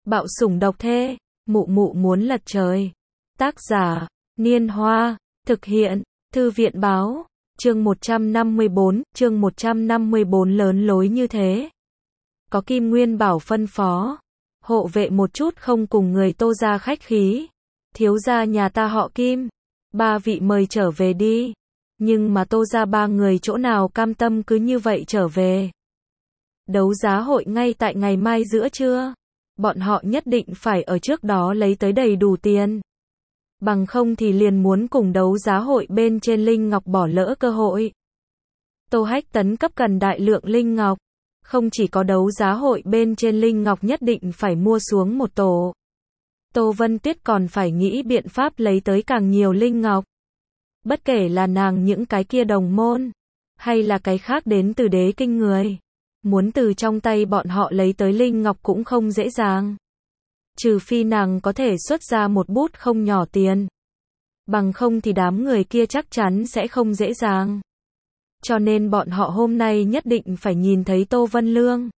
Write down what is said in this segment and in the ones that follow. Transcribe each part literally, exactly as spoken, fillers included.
Bạo sủng độc thê, mụ mụ muốn lật trời. Tác giả, Niên Hoa, thực hiện, Thư viện báo, chương một trăm năm mươi bốn, chương một trăm năm mươi bốn lớn lối như thế. Có Kim Nguyên Bảo phân phó, hộ vệ một chút không cùng người Tô gia khách khí. Thiếu gia nhà ta họ Kim, ba vị mời trở về đi. Nhưng mà Tô gia ba người chỗ nào cam tâm cứ như vậy trở về. Đấu giá hội ngay tại ngày mai giữa trưa. Bọn họ nhất định phải ở trước đó lấy tới đầy đủ tiền. Bằng không thì liền muốn cùng đấu giá hội bên trên linh ngọc bỏ lỡ cơ hội. Tô Hách Tấn cấp cần đại lượng linh ngọc. Không chỉ có đấu giá hội bên trên linh ngọc nhất định phải mua xuống một tổ. Tô Vân Tuyết còn phải nghĩ biện pháp lấy tới càng nhiều linh ngọc. Bất kể là nàng những cái kia đồng môn, hay là cái khác đến từ đế kinh người. Muốn từ trong tay bọn họ lấy tới linh ngọc cũng không dễ dàng. Trừ phi nàng có thể xuất ra một bút không nhỏ tiền. Bằng không thì đám người kia chắc chắn sẽ không dễ dàng. Cho nên bọn họ hôm nay nhất định phải nhìn thấy Tô Vân Lương.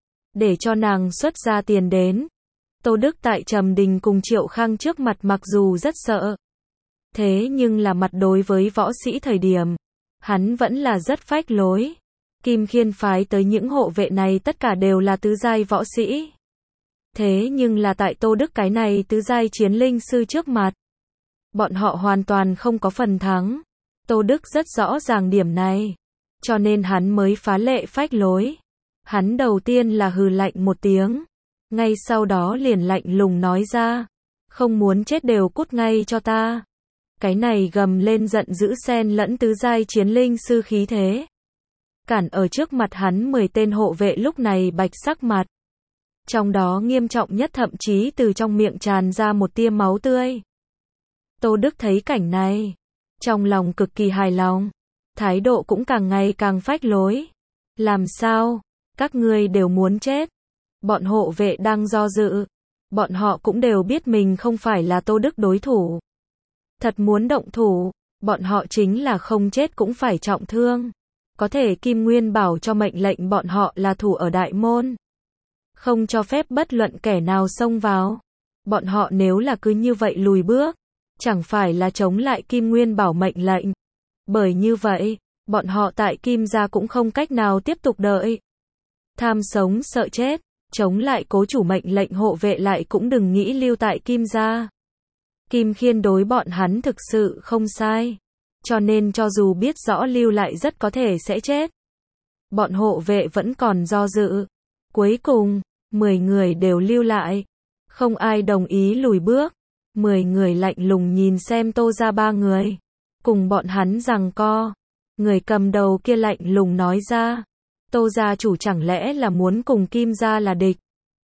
Để cho nàng xuất ra tiền đến. Tô Đức tại Trầm Đình cùng Triệu Khang trước mặt mặc dù rất sợ. Thế nhưng là mặt đối với võ sĩ thời điểm. Hắn vẫn là rất phách lối. Kim Khiên phái tới những hộ vệ này tất cả đều là tứ giai võ sĩ. Thế nhưng là tại Tô Đức cái này tứ giai chiến linh sư trước mặt. Bọn họ hoàn toàn không có phần thắng. Tô Đức rất rõ ràng điểm này. Cho nên hắn mới phá lệ phách lối. Hắn đầu tiên là hừ lạnh một tiếng. Ngay sau đó liền lạnh lùng nói ra. Không muốn chết đều cút ngay cho ta. Cái này gầm lên giận dữ xen lẫn tứ giai chiến linh sư khí thế. Cản ở trước mặt hắn mười tên hộ vệ lúc này bạch sắc mặt. Trong đó nghiêm trọng nhất thậm chí từ trong miệng tràn ra một tia máu tươi. Tô Đức thấy cảnh này. Trong lòng cực kỳ hài lòng. Thái độ cũng càng ngày càng phách lối. Làm sao? Các ngươi đều muốn chết. Bọn hộ vệ đang do dự. Bọn họ cũng đều biết mình không phải là Tô Đức đối thủ. Thật muốn động thủ. Bọn họ chính là không chết cũng phải trọng thương. Có thể Kim Nguyên Bảo cho mệnh lệnh bọn họ là thủ ở đại môn. Không cho phép bất luận kẻ nào xông vào. Bọn họ nếu là cứ như vậy lùi bước. Chẳng phải là chống lại Kim Nguyên Bảo mệnh lệnh. Bởi như vậy, bọn họ tại Kim gia cũng không cách nào tiếp tục đợi. Tham sống sợ chết, chống lại cố chủ mệnh lệnh hộ vệ lại cũng đừng nghĩ lưu tại Kim gia. Kim Khiên đối bọn hắn thực sự không sai. Cho nên cho dù biết rõ lưu lại rất có thể sẽ chết. Bọn hộ vệ vẫn còn do dự. Cuối cùng, mười người đều lưu lại. Không ai đồng ý lùi bước. mười người lạnh lùng nhìn xem Tô gia ba người. Cùng bọn hắn giằng co. Người cầm đầu kia lạnh lùng nói ra. Tô gia chủ chẳng lẽ là muốn cùng Kim gia là địch.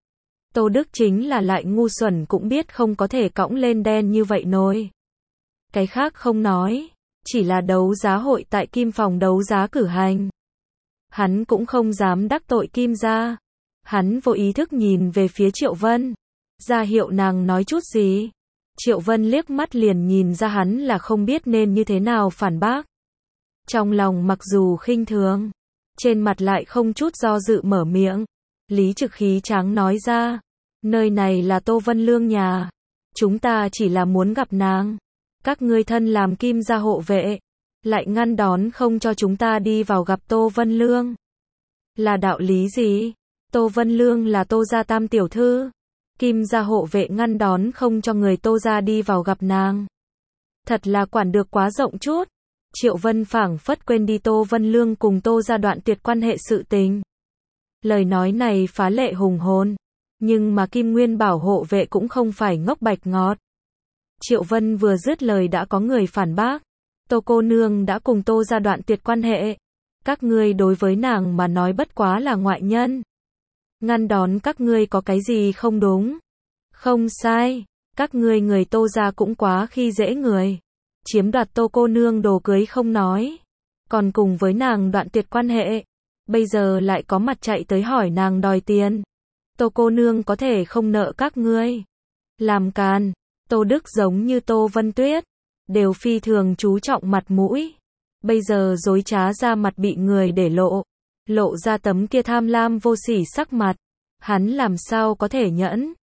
Tô Đức chính là lại ngu xuẩn cũng biết không có thể cõng lên đen như vậy nồi. Cái khác không nói. Chỉ là đấu giá hội tại Kim phòng đấu giá cử hành. Hắn cũng không dám đắc tội Kim gia. Hắn vô ý thức nhìn về phía Triệu Vân. Ra hiệu nàng nói chút gì. Triệu Vân liếc mắt liền nhìn ra hắn là không biết nên như thế nào phản bác. Trong lòng mặc dù khinh thường. Trên mặt lại không chút do dự mở miệng. Lý Trực khí tráng nói ra. Nơi này là Tô Vân Lương nhà. Chúng ta chỉ là muốn gặp nàng. Các ngươi thân làm Kim gia hộ vệ. Lại ngăn đón không cho chúng ta đi vào gặp Tô Vân Lương. Là đạo lý gì? Tô Vân Lương là Tô gia tam tiểu thư. Kim gia hộ vệ ngăn đón không cho người Tô gia đi vào gặp nàng. Thật là quản được quá rộng chút. Triệu Vân phảng phất quên đi Tô Vân Lương cùng Tô gia đoạn tuyệt quan hệ sự tình. Lời nói này phá lệ hùng hồn. Nhưng mà Kim Nguyên Bảo hộ vệ cũng không phải ngốc bạch ngọt. Triệu Vân vừa dứt lời đã có người phản bác. Tô cô nương đã cùng Tô gia đoạn tuyệt quan hệ. Các ngươi đối với nàng mà nói bất quá là ngoại nhân. Ngăn đón các ngươi có cái gì không đúng. Không sai. Các ngươi người Tô gia cũng quá khi dễ người. Chiếm đoạt Tô cô nương đồ cưới không nói. Còn cùng với nàng đoạn tuyệt quan hệ. Bây giờ lại có mặt chạy tới hỏi nàng đòi tiền. Tô cô nương có thể không nợ các ngươi. Làm càn. Tô Đức giống như Tô Vân Tuyết. Đều phi thường chú trọng mặt mũi. Bây giờ dối trá ra mặt bị người để lộ. Lộ ra tấm kia tham lam vô sỉ sắc mặt. Hắn làm sao có thể nhẫn.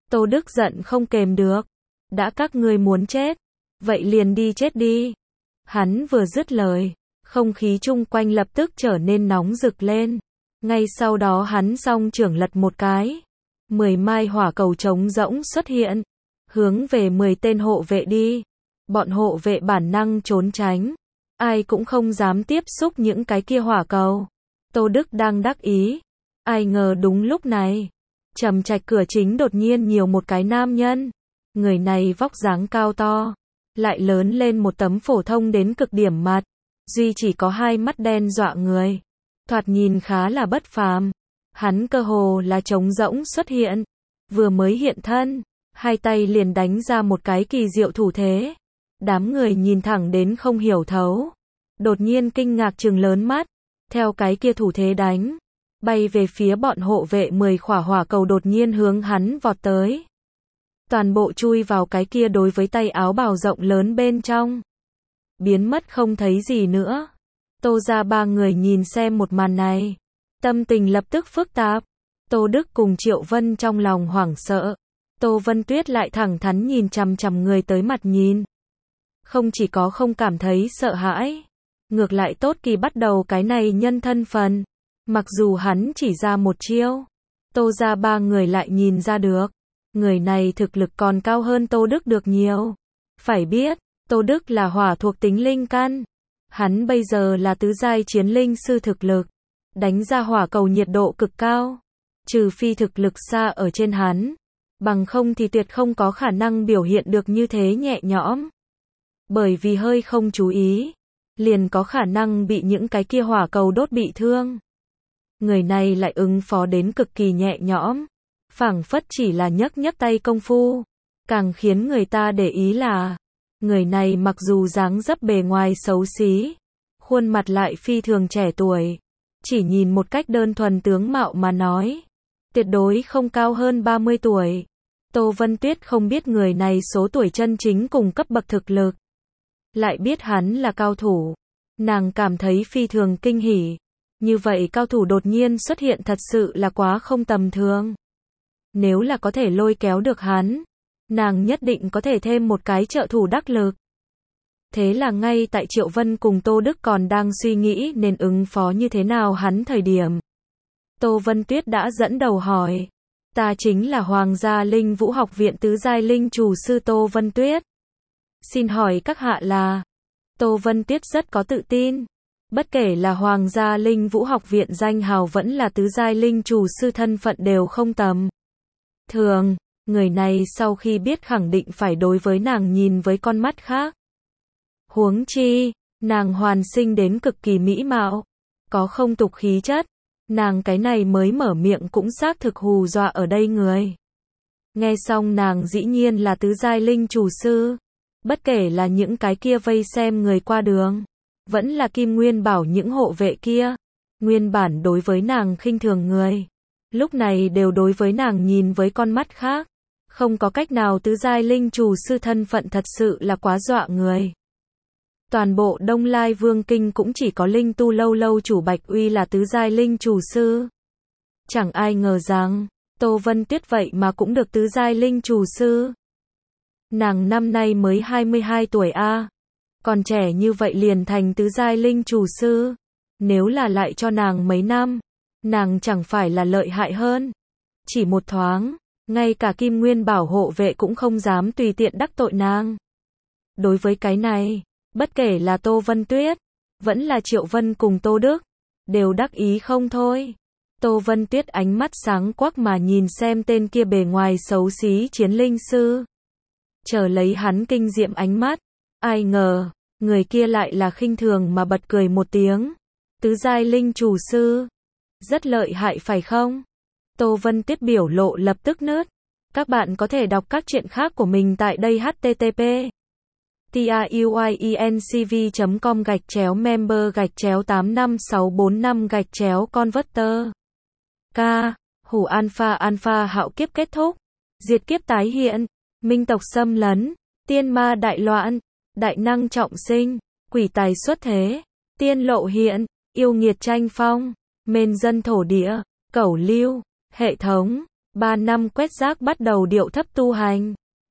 Tô Đức giận không kềm được. Đã các ngươi muốn chết, vậy liền đi chết đi. Hắn vừa dứt lời, không khí chung quanh lập tức trở nên nóng rực lên. Ngay sau đó hắn song trưởng lật một cái. Mười mai hỏa cầu trống rỗng xuất hiện, hướng về mười tên hộ vệ đi. Bọn hộ vệ bản năng trốn tránh, ai cũng không dám tiếp xúc những cái kia hỏa cầu. Tô Đức đang đắc ý, ai ngờ đúng lúc này, Trầm Trạch cửa chính đột nhiên nhiều một cái nam nhân. Người này vóc dáng cao to, lại lớn lên một tấm phổ thông đến cực điểm mặt, duy chỉ có hai mắt đen dọa người, thoạt nhìn khá là bất phàm. Hắn cơ hồ là trống rỗng xuất hiện, vừa mới hiện thân, hai tay liền đánh ra một cái kỳ diệu thủ thế. Đám người nhìn thẳng đến không hiểu thấu, đột nhiên kinh ngạc trừng lớn mắt, theo cái kia thủ thế đánh, bay về phía bọn hộ vệ mười khỏa hỏa cầu đột nhiên hướng hắn vọt tới. Toàn bộ chui vào cái kia đối với tay áo bào rộng lớn bên trong, biến mất không thấy gì nữa. Tô gia ba người nhìn xem một màn này, tâm tình lập tức phức tạp. Tô Đức cùng Triệu Vân trong lòng hoảng sợ, Tô Vân Tuyết lại thẳng thắn nhìn chằm chằm người tới mặt nhìn. Không chỉ có không cảm thấy sợ hãi, ngược lại tốt kỳ bắt đầu cái này nhân thân phần. Mặc dù hắn chỉ ra một chiêu, Tô gia ba người lại nhìn ra được, người này thực lực còn cao hơn Tô Đức được nhiều. Phải biết, Tô Đức là hỏa thuộc tính linh căn, hắn bây giờ là tứ giai chiến linh sư thực lực, đánh ra hỏa cầu nhiệt độ cực cao, trừ phi thực lực xa ở trên hắn, bằng không thì tuyệt không có khả năng biểu hiện được như thế nhẹ nhõm. Bởi vì hơi không chú ý, liền có khả năng bị những cái kia hỏa cầu đốt bị thương. Người này lại ứng phó đến cực kỳ nhẹ nhõm, phảng phất chỉ là nhấc nhấc tay công phu. Càng khiến người ta để ý là, người này mặc dù dáng dấp bề ngoài xấu xí, khuôn mặt lại phi thường trẻ tuổi, chỉ nhìn một cách đơn thuần tướng mạo mà nói, tuyệt đối không cao hơn ba mươi tuổi. Tô Vân Tuyết không biết người này số tuổi chân chính cùng cấp bậc thực lực, lại biết hắn là cao thủ, nàng cảm thấy phi thường kinh hỉ. Như vậy cao thủ đột nhiên xuất hiện thật sự là quá không tầm thường. Nếu là có thể lôi kéo được hắn, nàng nhất định có thể thêm một cái trợ thủ đắc lực. Thế là ngay tại Triệu Vân cùng Tô Đức còn đang suy nghĩ nên ứng phó như thế nào hắn thời điểm, Tô Vân Tuyết đã dẫn đầu hỏi, ta chính là Hoàng gia Linh Vũ học viện tứ giai linh chủ sư Tô Vân Tuyết. Xin hỏi các hạ là? Tô Vân Tuyết rất có tự tin. Bất kể là Hoàng gia Linh Vũ học viện danh hào vẫn là tứ giai linh chủ sư thân phận đều không tầm thường. Người này sau khi biết khẳng định phải đối với nàng nhìn với con mắt khác. Huống chi, nàng hoàn sinh đến cực kỳ mỹ mạo, có không tục khí chất. Nàng cái này mới mở miệng cũng xác thực hù dọa ở đây người. Nghe xong nàng dĩ nhiên là tứ giai linh chủ sư. Bất kể là những cái kia vây xem người qua đường, vẫn là Kim Nguyên Bảo những hộ vệ kia, nguyên bản đối với nàng khinh thường người, lúc này đều đối với nàng nhìn với con mắt khác. Không có cách nào, tứ giai linh chủ sư thân phận thật sự là quá dọa người. Toàn bộ Đông Lai Vương Kinh cũng chỉ có Linh Tu Lâu lâu chủ Bạch Uy là tứ giai linh chủ sư. Chẳng ai ngờ rằng, Tô Vân Tuyết vậy mà cũng được tứ giai linh chủ sư. Nàng năm nay mới hai mươi hai tuổi a, còn trẻ như vậy liền thành tứ giai linh chủ sư. Nếu là lại cho nàng mấy năm, nàng chẳng phải là lợi hại hơn. Chỉ một thoáng, ngay cả Kim Nguyên Bảo hộ vệ cũng không dám tùy tiện đắc tội nàng. Đối với cái này, bất kể là Tô Vân Tuyết, vẫn là Triệu Vân cùng Tô Đức, đều đắc ý không thôi. Tô Vân Tuyết ánh mắt sáng quắc mà nhìn xem tên kia bề ngoài xấu xí chiến linh sư. Chờ lấy hắn kinh diệm ánh mắt, ai ngờ, người kia lại là khinh thường mà bật cười một tiếng. Tứ giai linh chủ sư, rất lợi hại phải không? Tô Vân Tuyết biểu lộ lập tức nứt. Các bạn có thể đọc các truyện khác của mình tại đây h t t p truyencv chấm com gạch chéo member gạch chéo tám năm sáu bốn năm gạch chéo converter. K. Hủ alpha alpha hạo kiếp kết thúc, diệt kiếp tái hiện, minh tộc xâm lấn, tiên ma đại loạn, đại năng trọng sinh, quỷ tài xuất thế, tiên lộ hiện, yêu nghiệt tranh phong, mên dân thổ địa, cẩu lưu, hệ thống, Ba năm quét rác bắt đầu điệu thấp tu hành.